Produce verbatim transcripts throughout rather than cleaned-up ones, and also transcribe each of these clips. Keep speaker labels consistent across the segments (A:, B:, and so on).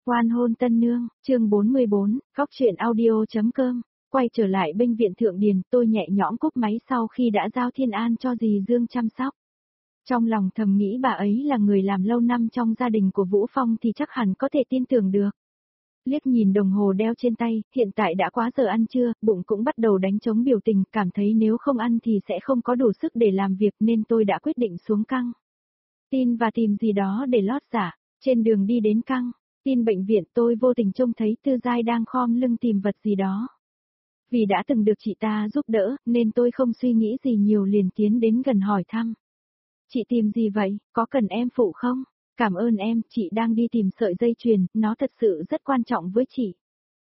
A: Oan hôn tân nương, chương bốn mươi bốn, Cóc truyện audio.com. Quay trở lại bệnh viện Thượng Điền, tôi nhẹ nhõm cúp máy sau khi đã giao Thiên An cho dì Dương chăm sóc. Trong lòng thầm nghĩ bà ấy là người làm lâu năm trong gia đình của Vũ Phong thì chắc hẳn có thể tin tưởng được. Liếc nhìn đồng hồ đeo trên tay, hiện tại đã quá giờ ăn trưa, bụng cũng bắt đầu đánh trống biểu tình, cảm thấy nếu không ăn thì sẽ không có đủ sức để làm việc nên tôi đã quyết định xuống căng tin và tìm gì đó để lót giả. Trên đường đi đến căng tin bệnh viện, tôi vô tình trông thấy Tư Giai đang khom lưng tìm vật gì đó. Vì đã từng được chị ta giúp đỡ, nên tôi không suy nghĩ gì nhiều liền tiến đến gần hỏi thăm. Chị tìm gì vậy, có cần em phụ không? Cảm ơn em, chị đang đi tìm sợi dây chuyền, nó thật sự rất quan trọng với chị.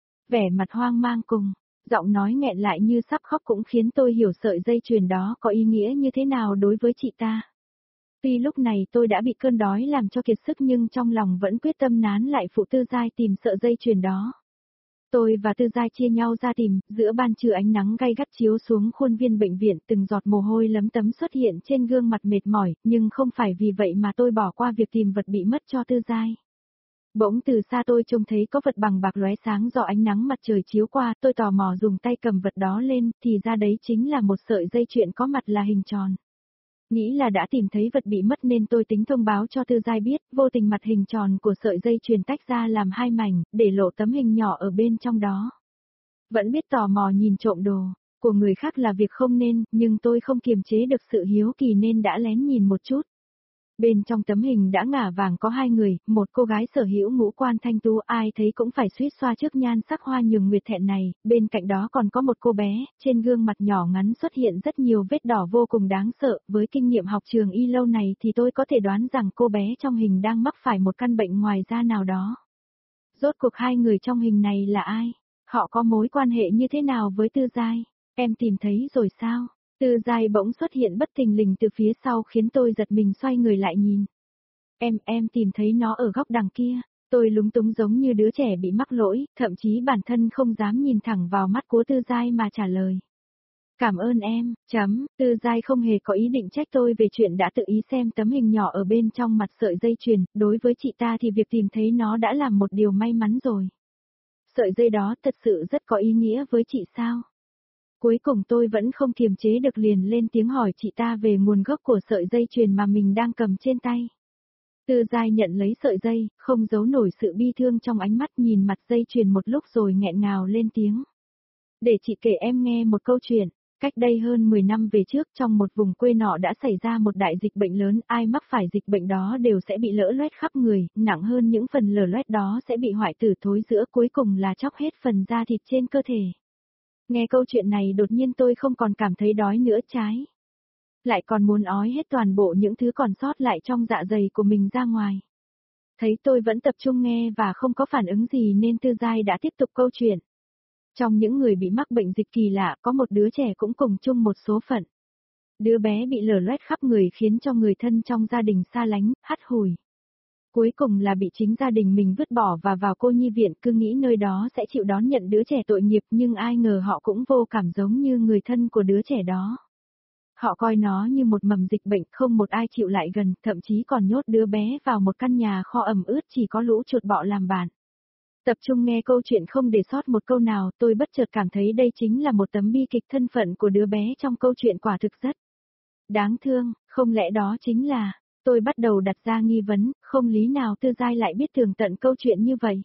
A: Vẻ mặt hoang mang cùng, giọng nói nghẹn lại như sắp khóc cũng khiến tôi hiểu sợi dây chuyền đó có ý nghĩa như thế nào đối với chị ta. Tuy lúc này tôi đã bị cơn đói làm cho kiệt sức nhưng trong lòng vẫn quyết tâm nán lại phụ Tư Giai tìm sợi dây chuyền đó. Tôi và Tư Giai chia nhau ra tìm, giữa ban trưa ánh nắng gay gắt chiếu xuống khuôn viên bệnh viện, từng giọt mồ hôi lấm tấm xuất hiện trên gương mặt mệt mỏi, nhưng không phải vì vậy mà tôi bỏ qua việc tìm vật bị mất cho Tư Giai. Bỗng từ xa tôi trông thấy có vật bằng bạc lóe sáng do ánh nắng mặt trời chiếu qua, tôi tò mò dùng tay cầm vật đó lên, thì ra đấy chính là một sợi dây chuyền có mặt là hình tròn. Nghĩ là đã tìm thấy vật bị mất nên tôi tính thông báo cho Tư Giai biết, vô tình mặt hình tròn của sợi dây chuyền tách ra làm hai mảnh, để lộ tấm hình nhỏ ở bên trong đó. Vẫn biết tò mò nhìn trộm đồ của người khác là việc không nên, nhưng tôi không kiềm chế được sự hiếu kỳ nên đã lén nhìn một chút. Bên trong tấm hình đã ngả vàng có hai người, một cô gái sở hữu ngũ quan thanh tú, ai thấy cũng phải suýt xoa trước nhan sắc hoa nhường nguyệt thẹn này, bên cạnh đó còn có một cô bé, trên gương mặt nhỏ ngắn xuất hiện rất nhiều vết đỏ vô cùng đáng sợ, với kinh nghiệm học trường y lâu này thì tôi có thể đoán rằng cô bé trong hình đang mắc phải một căn bệnh ngoài da nào đó. Rốt cuộc hai người trong hình này là ai? Họ có mối quan hệ như thế nào với Tư Giai? Em tìm thấy rồi sao? Tư Giai bỗng xuất hiện bất thình lình từ phía sau khiến tôi giật mình xoay người lại nhìn. Em, em tìm thấy nó ở góc đằng kia. Tôi lúng túng giống như đứa trẻ bị mắc lỗi, thậm chí bản thân không dám nhìn thẳng vào mắt của Tư Giai mà trả lời. Cảm ơn em, chấm, Tư Giai không hề có ý định trách tôi về chuyện đã tự ý xem tấm hình nhỏ ở bên trong mặt sợi dây chuyền, đối với chị ta thì việc tìm thấy nó đã là một điều may mắn rồi. Sợi dây đó thật sự rất có ý nghĩa với chị sao? Cuối cùng tôi vẫn không kiềm chế được liền lên tiếng hỏi chị ta về nguồn gốc của sợi dây chuyền mà mình đang cầm trên tay. Tư Giai nhận lấy sợi dây, không giấu nổi sự bi thương trong ánh mắt, nhìn mặt dây chuyền một lúc rồi nghẹn ngào lên tiếng. Để chị kể em nghe một câu chuyện. Cách đây hơn mười năm về trước, trong một vùng quê nọ đã xảy ra một đại dịch bệnh lớn, ai mắc phải dịch bệnh đó đều sẽ bị lở loét khắp người, nặng hơn những phần lở loét đó sẽ bị hoại tử thối rữa, cuối cùng là chóc hết phần da thịt trên cơ thể. Nghe câu chuyện này đột nhiên tôi không còn cảm thấy đói nữa, trái lại còn muốn ói hết toàn bộ những thứ còn sót lại trong dạ dày của mình ra ngoài. Thấy tôi vẫn tập trung nghe và không có phản ứng gì nên Tư Giai đã tiếp tục câu chuyện. Trong những người bị mắc bệnh dịch kỳ lạ có một đứa trẻ cũng cùng chung một số phận. Đứa bé bị lở loét khắp người khiến cho người thân trong gia đình xa lánh, hắt hủi. Cuối cùng là bị chính gia đình mình vứt bỏ và vào cô nhi viện, cứ nghĩ nơi đó sẽ chịu đón nhận đứa trẻ tội nghiệp, nhưng ai ngờ họ cũng vô cảm giống như người thân của đứa trẻ đó. Họ coi nó như một mầm dịch bệnh, không một ai chịu lại gần, thậm chí còn nhốt đứa bé vào một căn nhà kho ẩm ướt chỉ có lũ chuột bọ làm bạn. Tập trung nghe câu chuyện không để sót một câu nào, tôi bất chợt cảm thấy đây chính là một tấm bi kịch, thân phận của đứa bé trong câu chuyện quả thực rất đáng thương, không lẽ đó chính là... Tôi bắt đầu đặt ra nghi vấn, không lý nào Tư Giai lại biết tường tận câu chuyện như vậy.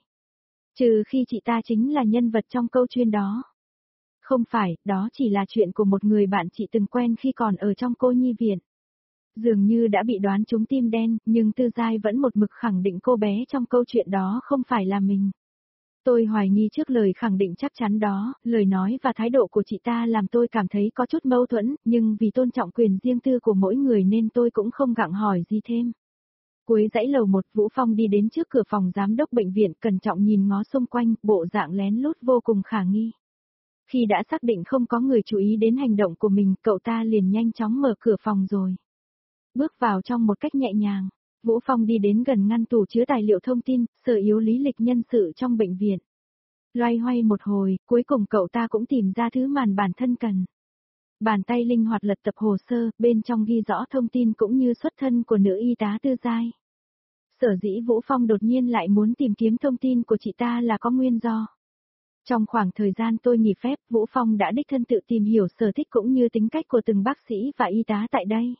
A: Trừ khi chị ta chính là nhân vật trong câu chuyện đó. Không phải, đó chỉ là chuyện của một người bạn chị từng quen khi còn ở trong cô nhi viện. Dường như đã bị đoán trúng tim đen, nhưng Tư Giai vẫn một mực khẳng định cô bé trong câu chuyện đó không phải là mình. Tôi hoài nghi trước lời khẳng định chắc chắn đó, lời nói và thái độ của chị ta làm tôi cảm thấy có chút mâu thuẫn, nhưng vì tôn trọng quyền riêng tư của mỗi người nên tôi cũng không gặng hỏi gì thêm. Cuối dãy lầu một, Vũ Phong đi đến trước cửa phòng giám đốc bệnh viện, cẩn trọng nhìn ngó xung quanh, bộ dạng lén lút vô cùng khả nghi. Khi đã xác định không có người chú ý đến hành động của mình, cậu ta liền nhanh chóng mở cửa phòng rồi bước vào trong một cách nhẹ nhàng. Vũ Phong đi đến gần ngăn tủ chứa tài liệu thông tin, sở yếu lý lịch nhân sự trong bệnh viện. Loay hoay một hồi, cuối cùng cậu ta cũng tìm ra thứ mà bản thân cần. Bàn tay linh hoạt lật tập hồ sơ, bên trong ghi rõ thông tin cũng như xuất thân của nữ y tá Tư Giai. Sở dĩ Vũ Phong đột nhiên lại muốn tìm kiếm thông tin của chị ta là có nguyên do. Trong khoảng thời gian tôi nghỉ phép, Vũ Phong đã đích thân tự tìm hiểu sở thích cũng như tính cách của từng bác sĩ và y tá tại đây.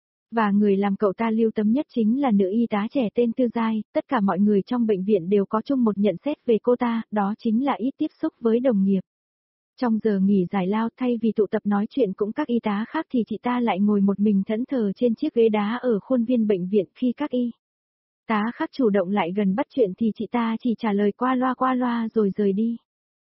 A: Và người làm cậu ta lưu tâm nhất chính là nữ y tá trẻ tên Tư Giai, tất cả mọi người trong bệnh viện đều có chung một nhận xét về cô ta, đó chính là ít tiếp xúc với đồng nghiệp. Trong giờ nghỉ giải lao thay vì tụ tập nói chuyện cũng các y tá khác thì chị ta lại ngồi một mình thẫn thờ trên chiếc ghế đá ở khuôn viên bệnh viện khi các y tá khác chủ động lại gần bắt chuyện thì chị ta chỉ trả lời qua loa qua loa rồi rời đi.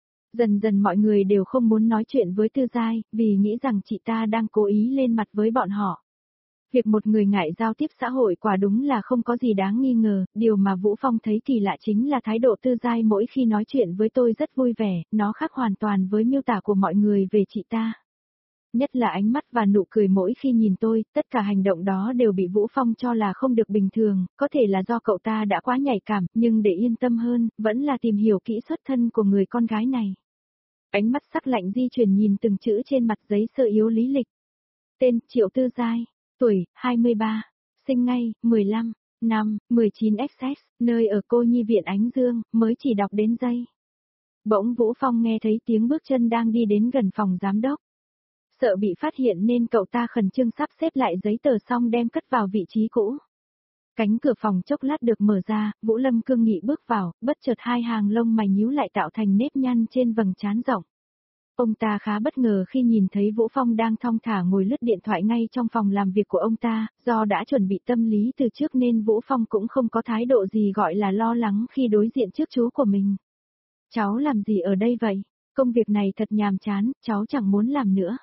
A: Dần dần mọi người đều không muốn nói chuyện với Tư Giai, vì nghĩ rằng chị ta đang cố ý lên mặt với bọn họ. Việc một người ngại giao tiếp xã hội quả đúng là không có gì đáng nghi ngờ, điều mà Vũ Phong thấy kỳ lạ chính là thái độ Tư Giai mỗi khi nói chuyện với tôi rất vui vẻ, nó khác hoàn toàn với miêu tả của mọi người về chị ta. Nhất là ánh mắt và nụ cười mỗi khi nhìn tôi, tất cả hành động đó đều bị Vũ Phong cho là không được bình thường, có thể là do cậu ta đã quá nhạy cảm, nhưng để yên tâm hơn, vẫn là tìm hiểu kỹ xuất thân của người con gái này. Ánh mắt sắc lạnh di chuyển nhìn từng chữ trên mặt giấy sơ yếu lý lịch. Tên, Triệu Tư Giai, tuổi, hai mươi ba, sinh ngày, mười lăm, năm, mười chín xx, nơi ở Cô Nhi viện Ánh Dương, mới chỉ đọc đến giây. Bỗng Vũ Phong nghe thấy tiếng bước chân đang đi đến gần phòng giám đốc. Sợ bị phát hiện nên cậu ta khẩn trương sắp xếp lại giấy tờ xong đem cất vào vị trí cũ. Cánh cửa phòng chốc lát được mở ra, Vũ Lâm cương nghị bước vào, bất chợt hai hàng lông mày nhíu lại tạo thành nếp nhăn trên vầng trán rộng. Ông ta khá bất ngờ khi nhìn thấy Vũ Phong đang thong thả ngồi lướt điện thoại ngay trong phòng làm việc của ông ta, do đã chuẩn bị tâm lý từ trước nên Vũ Phong cũng không có thái độ gì gọi là lo lắng khi đối diện trước chú của mình. Cháu làm gì ở đây vậy? Công việc này thật nhàm chán, cháu chẳng muốn làm nữa.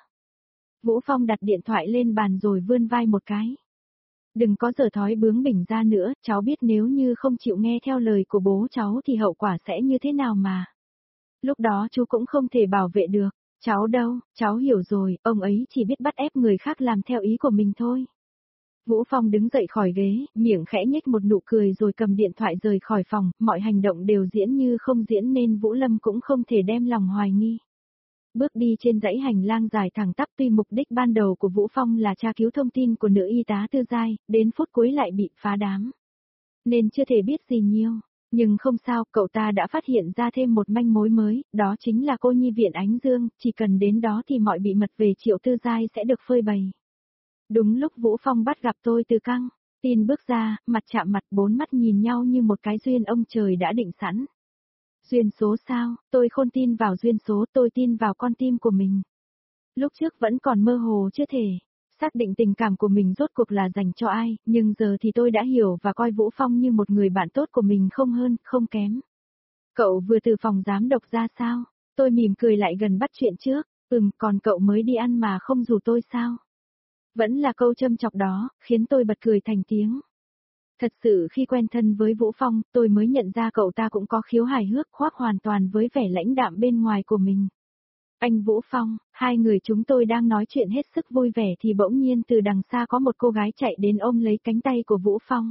A: Vũ Phong đặt điện thoại lên bàn rồi vươn vai một cái. Đừng có giở thói bướng bỉnh ra nữa, cháu biết nếu như không chịu nghe theo lời của bố cháu thì hậu quả sẽ như thế nào mà. Lúc đó chú cũng không thể bảo vệ được. Cháu đâu, cháu hiểu rồi, ông ấy chỉ biết bắt ép người khác làm theo ý của mình thôi. Vũ Phong đứng dậy khỏi ghế, miệng khẽ nhếch một nụ cười rồi cầm điện thoại rời khỏi phòng, mọi hành động đều diễn như không diễn nên Vũ Lâm cũng không thể đem lòng hoài nghi. Bước đi trên dãy hành lang dài thẳng tắp tuy mục đích ban đầu của Vũ Phong là tra cứu thông tin của nữ y tá Tư Giai, đến phút cuối lại bị phá đám. Nên chưa thể biết gì nhiều. Nhưng không sao, cậu ta đã phát hiện ra thêm một manh mối mới, đó chính là Cô Nhi viện Ánh Dương, chỉ cần đến đó thì mọi bí mật về Triệu Tư Giai sẽ được phơi bày. Đúng lúc Vũ Phong bắt gặp tôi từ căng, tin bước ra, mặt chạm mặt bốn mắt nhìn nhau như một cái duyên ông trời đã định sẵn. Duyên số sao, tôi không tin vào duyên số, tôi tin vào con tim của mình. Lúc trước vẫn còn mơ hồ chưa thể xác định tình cảm của mình rốt cuộc là dành cho ai, nhưng giờ thì tôi đã hiểu và coi Vũ Phong như một người bạn tốt của mình không hơn, không kém. Cậu vừa từ phòng giám đốc ra sao? Tôi mỉm cười lại gần bắt chuyện trước, ừm, còn cậu mới đi ăn mà không rủ tôi sao? Vẫn là câu châm chọc đó, khiến tôi bật cười thành tiếng. Thật sự khi quen thân với Vũ Phong, tôi mới nhận ra cậu ta cũng có khiếu hài hước khoác hoàn toàn với vẻ lãnh đạm bên ngoài của mình. Anh Vũ Phong, hai người chúng tôi đang nói chuyện hết sức vui vẻ thì bỗng nhiên từ đằng xa có một cô gái chạy đến ôm lấy cánh tay của Vũ Phong.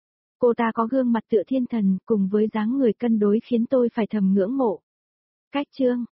A: Cô ta có gương mặt tựa thiên thần cùng với dáng người cân đối khiến tôi phải thầm ngưỡng mộ. Cách chương